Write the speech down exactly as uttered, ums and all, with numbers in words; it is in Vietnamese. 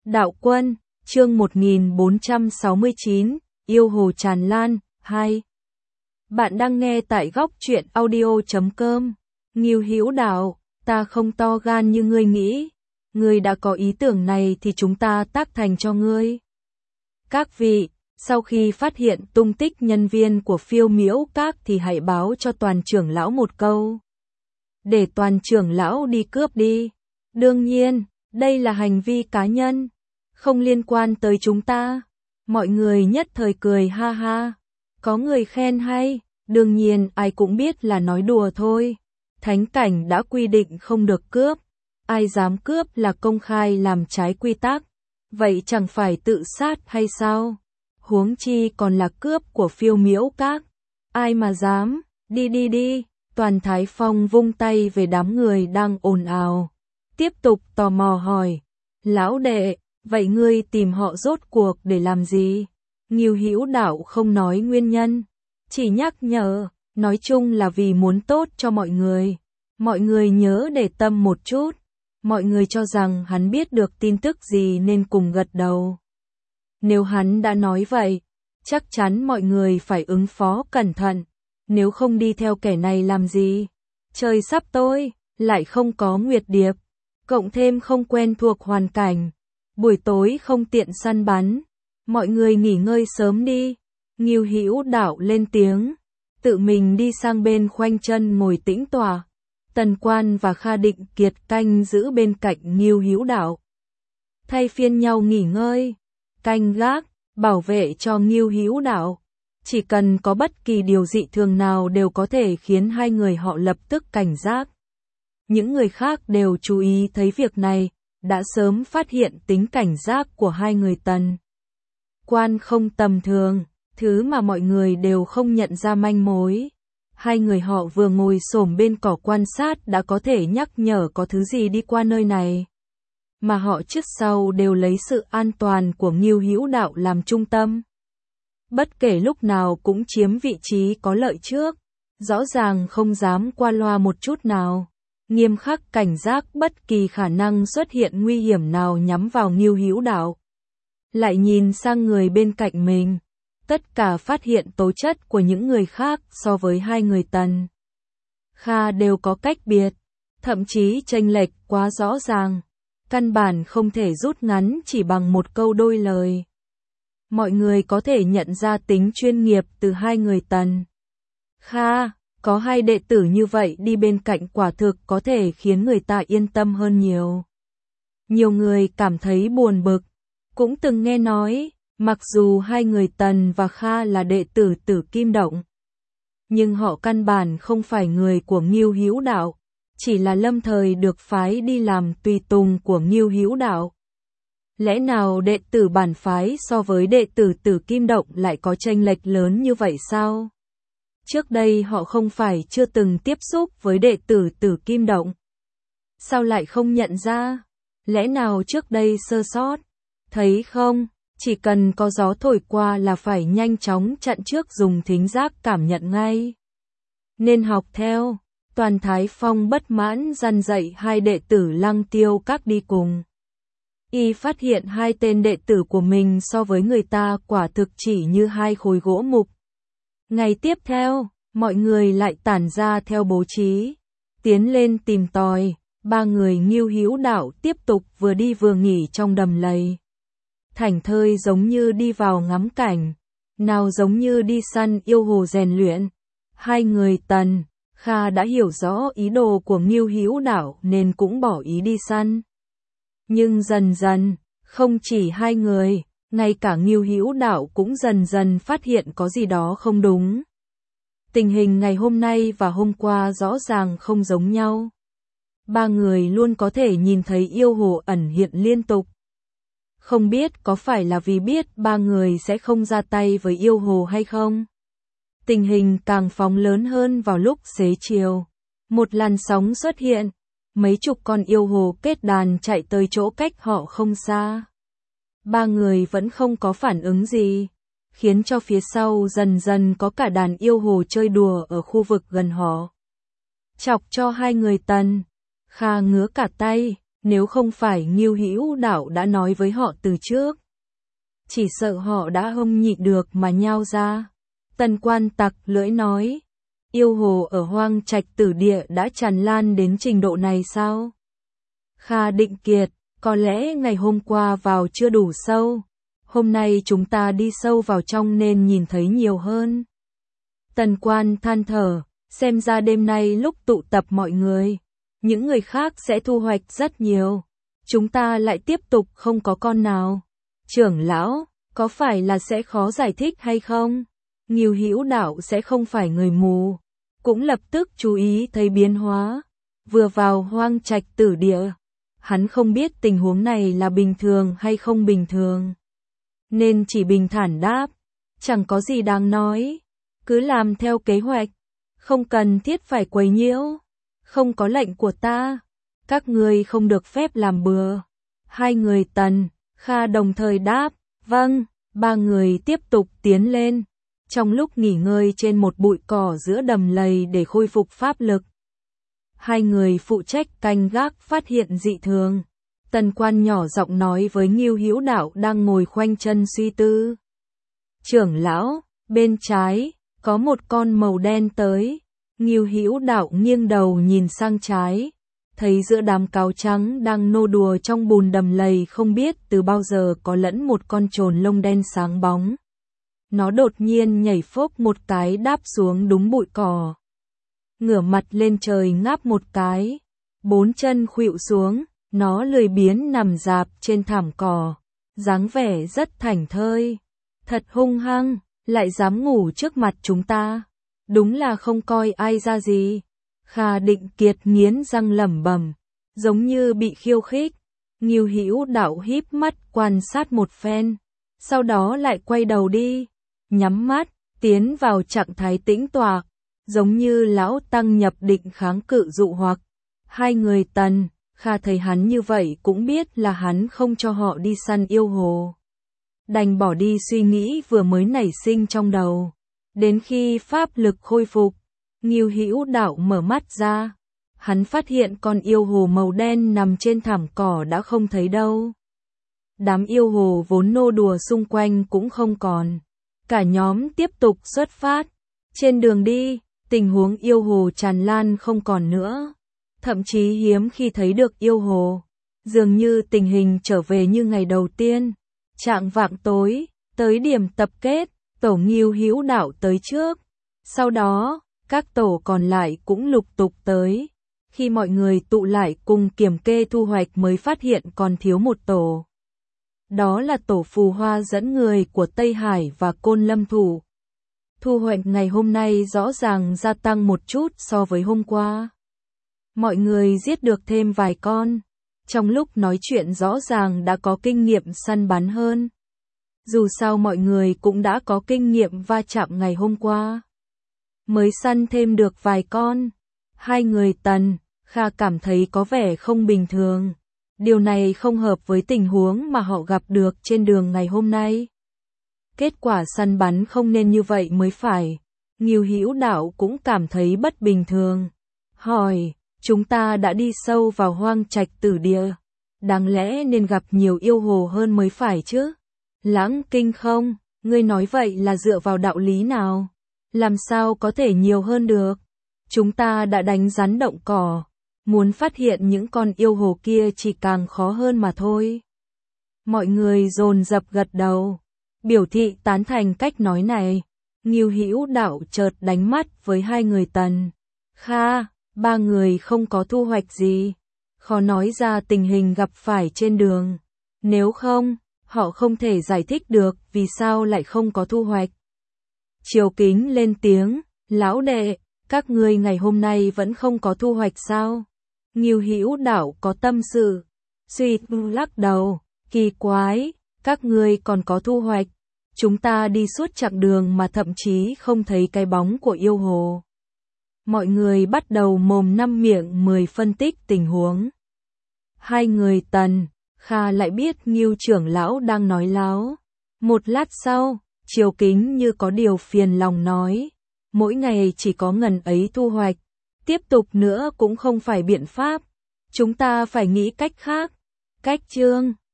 Đạo Quân, chương một nghìn bốn trăm sáu mươi chín, Yêu Hồ Tràn Lan, hai. Bạn đang nghe tại góc truyện audio chấm com. Ngưu Hữu Đạo, ta không to gan như ngươi nghĩ. Ngươi đã có ý tưởng này thì chúng ta tác thành cho ngươi. Các vị, sau khi phát hiện tung tích nhân viên của Phiêu Miễu Các thì hãy báo cho toàn trưởng lão một câu. Để toàn trưởng lão đi cướp đi. Đương nhiên, đây là hành vi cá nhân, không liên quan tới chúng ta. Mọi người nhất thời cười ha ha. Có người khen hay, đương nhiên ai cũng biết là nói đùa thôi. Thánh cảnh đã quy định không được cướp. Ai dám cướp là công khai làm trái quy tắc. Vậy chẳng phải tự sát hay sao? Huống chi còn là cướp của Phiêu Miễu Các. Ai mà dám, đi đi đi. Toàn Thái Phong vung tay về đám người đang ồn ào. Tiếp tục tò mò hỏi. Lão đệ, vậy ngươi tìm họ rốt cuộc để làm gì? Ngưu Hữu Đạo không nói nguyên nhân. Chỉ nhắc nhở, nói chung là vì muốn tốt cho mọi người. Mọi người nhớ để tâm một chút. Mọi người cho rằng hắn biết được tin tức gì nên cùng gật đầu. Nếu hắn đã nói vậy, chắc chắn mọi người phải ứng phó cẩn thận. Nếu không đi theo kẻ này làm gì? Trời sắp tối, lại không có nguyệt điệp. Cộng thêm không quen thuộc hoàn cảnh. Buổi tối không tiện săn bắn. Mọi người nghỉ ngơi sớm đi. Ngưu Hữu Đạo lên tiếng. Tự mình đi sang bên khoanh chân ngồi tĩnh tọa. Tần Quan và Kha Định Kiệt canh giữ bên cạnh Ngưu Hữu Đạo. Thay phiên nhau nghỉ ngơi. Canh gác, bảo vệ cho Ngưu Hữu Đạo. Chỉ cần có bất kỳ điều dị thường nào đều có thể khiến hai người họ lập tức cảnh giác. Những người khác đều chú ý thấy việc này, đã sớm phát hiện tính cảnh giác của hai người Tần Quan không tầm thường, thứ mà mọi người đều không nhận ra manh mối. Hai người họ vừa ngồi xổm bên cỏ quan sát đã có thể nhắc nhở có thứ gì đi qua nơi này. Mà họ trước sau đều lấy sự an toàn của Ngưu Hữu Đạo làm trung tâm. Bất kể lúc nào cũng chiếm vị trí có lợi trước, rõ ràng không dám qua loa một chút nào. Nghiêm khắc cảnh giác bất kỳ khả năng xuất hiện nguy hiểm nào nhắm vào Ngưu Hữu Đạo. Lại nhìn sang người bên cạnh mình, tất cả phát hiện tố chất của những người khác so với hai người Tần Kha đều có cách biệt, thậm chí chênh lệch quá rõ ràng, căn bản không thể rút ngắn chỉ bằng một câu đôi lời. Mọi người có thể nhận ra tính chuyên nghiệp từ hai người Tần Kha. Có hai đệ tử như vậy đi bên cạnh quả thực có thể khiến người ta yên tâm hơn nhiều. Nhiều người cảm thấy buồn bực. Cũng từng nghe nói, mặc dù hai người Tần và Kha là đệ tử Tử Kim Động, nhưng họ căn bản không phải người của Ngưu Hữu Đạo, chỉ là lâm thời được phái đi làm tùy tùng của Ngưu Hữu Đạo. Lẽ nào đệ tử bản phái so với đệ tử Tử Kim Động lại có chênh lệch lớn như vậy sao? Trước đây họ không phải chưa từng tiếp xúc với đệ tử Tử Kim Động. Sao lại không nhận ra? Lẽ nào trước đây sơ sót? Thấy không, chỉ cần có gió thổi qua là phải nhanh chóng chặn trước dùng thính giác cảm nhận ngay. Nên học theo. Toàn Thái Phong bất mãn răn dạy hai đệ tử Lăng Tiêu Các đi cùng. Y phát hiện hai tên đệ tử của mình so với người ta quả thực chỉ như hai khối gỗ mục. Ngày tiếp theo, mọi người lại tản ra theo bố trí, tiến lên tìm tòi. Ba người Ngưu Hữu Đạo tiếp tục vừa đi vừa nghỉ trong đầm lầy. Thảnh thơi giống như đi vào ngắm cảnh, nào giống như đi săn yêu hồ rèn luyện. Hai người Tần Kha đã hiểu rõ ý đồ của Ngưu Hữu Đạo nên cũng bỏ ý đi săn. Nhưng dần dần, không chỉ hai người, ngay cả Ngưu Hữu Đạo cũng dần dần phát hiện có gì đó không đúng. Tình hình ngày hôm nay và hôm qua rõ ràng không giống nhau. Ba người luôn có thể nhìn thấy yêu hồ ẩn hiện liên tục. Không biết có phải là vì biết ba người sẽ không ra tay với yêu hồ hay không? Tình hình càng phóng lớn hơn vào lúc xế chiều. Một làn sóng xuất hiện. Mấy chục con yêu hồ kết đàn chạy tới chỗ cách họ không xa. Ba người vẫn không có phản ứng gì, khiến cho phía sau dần dần có cả đàn yêu hồ chơi đùa ở khu vực gần họ. Chọc cho hai người Tần Kha ngứa cả tay, Nếu không phải Ngưu Hữu Đạo đã nói với họ từ trước, chỉ sợ họ đã không nhịn được mà nhao ra. Tần Quan tặc lưỡi nói, yêu hồ ở Hoang Trạch Tử Địa đã tràn lan đến trình độ này sao? Kha Định Kiệt, có lẽ ngày hôm qua vào chưa đủ sâu, hôm nay chúng ta đi sâu vào trong nên nhìn thấy nhiều hơn. Tần Quan than thở, xem ra đêm nay lúc tụ tập mọi người, những người khác sẽ thu hoạch rất nhiều, chúng ta lại tiếp tục không có con nào. Trưởng lão, có phải là sẽ khó giải thích hay không? Ngưu Hữu Đạo sẽ không phải người mù, cũng lập tức chú ý thấy biến hóa. Vừa vào Hoang Trạch Tử Địa, hắn không biết tình huống này là bình thường hay không bình thường, nên chỉ bình thản đáp, chẳng có gì đáng nói, cứ làm theo kế hoạch, không cần thiết phải quấy nhiễu, không có lệnh của ta, các ngươi không được phép làm bừa. Hai người Tần, Kha đồng thời đáp, vâng, ba người tiếp tục tiến lên, trong lúc nghỉ ngơi trên một bụi cỏ giữa đầm lầy để khôi phục pháp lực. Hai người phụ trách canh gác phát hiện dị thường. Tần Quan nhỏ giọng nói với Ngưu Hữu Đạo đang ngồi khoanh chân suy tư. Trưởng lão, bên trái, có một con màu đen tới. Ngưu Hữu Đạo nghiêng đầu nhìn sang trái, thấy giữa đám cáo trắng đang nô đùa trong bùn đầm lầy không biết từ bao giờ có lẫn một con trồn lông đen sáng bóng. Nó đột nhiên nhảy phốp một cái đáp xuống đúng bụi cỏ. Ngửa mặt lên trời ngáp một cái, bốn chân khuỵu xuống, nó lười biếng nằm rạp trên thảm cỏ, dáng vẻ rất thảnh thơi. Thật hung hăng, lại dám ngủ trước mặt chúng ta. Đúng là không coi ai ra gì. Kha Định Kiệt nghiến răng lẩm bẩm, giống như bị khiêu khích. Ngưu Hữu Đạo híp mắt quan sát một phen, sau đó lại quay đầu đi, nhắm mắt, tiến vào trạng thái tĩnh tọa, giống như lão tăng nhập định kháng cự dụ hoặc. Hai người Tần, Kha thấy hắn như vậy cũng biết là hắn không cho họ đi săn yêu hồ. Đành bỏ đi suy nghĩ vừa mới nảy sinh trong đầu. Đến khi pháp lực khôi phục, Ngưu Hữu Đạo mở mắt ra, hắn phát hiện con yêu hồ màu đen nằm trên thảm cỏ đã không thấy đâu. Đám yêu hồ vốn nô đùa xung quanh cũng không còn. Cả nhóm tiếp tục xuất phát. Trên đường đi, tình huống yêu hồ tràn lan không còn nữa. Thậm chí hiếm khi thấy được yêu hồ. Dường như tình hình trở về như ngày đầu tiên. Chạng vạng tối, tới điểm tập kết, tổ Ngưu Hữu Đạo tới trước. Sau đó, các tổ còn lại cũng lục tục tới. Khi mọi người tụ lại cùng kiểm kê thu hoạch mới phát hiện còn thiếu một tổ. Đó là tổ Phù Hoa dẫn người của Tây Hải và Côn Lâm Thủ. Thu hoạch ngày hôm nay rõ ràng gia tăng một chút so với hôm qua. Mọi người giết được thêm vài con. Trong lúc nói chuyện rõ ràng đã có kinh nghiệm săn bắn hơn. Dù sao mọi người cũng đã có kinh nghiệm va chạm ngày hôm qua. Mới săn thêm được vài con. Hai người Tần, Kha cảm thấy có vẻ không bình thường. Điều này không hợp với tình huống mà họ gặp được trên đường ngày hôm nay. Kết quả săn bắn không nên như vậy mới phải. Ngưu Hữu Đạo cũng cảm thấy bất bình thường. Hỏi, chúng ta đã đi sâu vào Hoang Trạch Tử Địa. Đáng lẽ nên gặp nhiều yêu hồ hơn mới phải chứ. Lãng Kinh không, ngươi nói vậy là dựa vào đạo lý nào? Làm sao có thể nhiều hơn được? Chúng ta đã đánh rắn động cỏ. Muốn phát hiện những con yêu hồ kia chỉ càng khó hơn mà thôi. Mọi người dồn dập gật đầu, biểu thị tán thành cách nói này. Ngưu Hữu Đạo chợt đánh mắt với hai người Tần, Kha, ba người không có thu hoạch gì. Khó nói ra tình hình gặp phải trên đường. Nếu không, họ không thể giải thích được vì sao lại không có thu hoạch. Triều Kính lên tiếng, lão đệ, các ngươi ngày hôm nay vẫn không có thu hoạch sao? Ngưu Hữu Đạo có tâm sự, suy lắc đầu, kỳ quái, các ngươi còn có thu hoạch. Chúng ta đi suốt chặng đường mà thậm chí không thấy cái bóng của yêu hồ. Mọi người bắt đầu mồm năm miệng mười phân tích tình huống. Hai người Tần, Kha lại biết Ngưu trưởng lão đang nói láo. Một lát sau, Triều Kính như có điều phiền lòng nói, mỗi ngày chỉ có ngần ấy thu hoạch, tiếp tục nữa cũng không phải biện pháp. Chúng ta phải nghĩ cách khác. Cách chương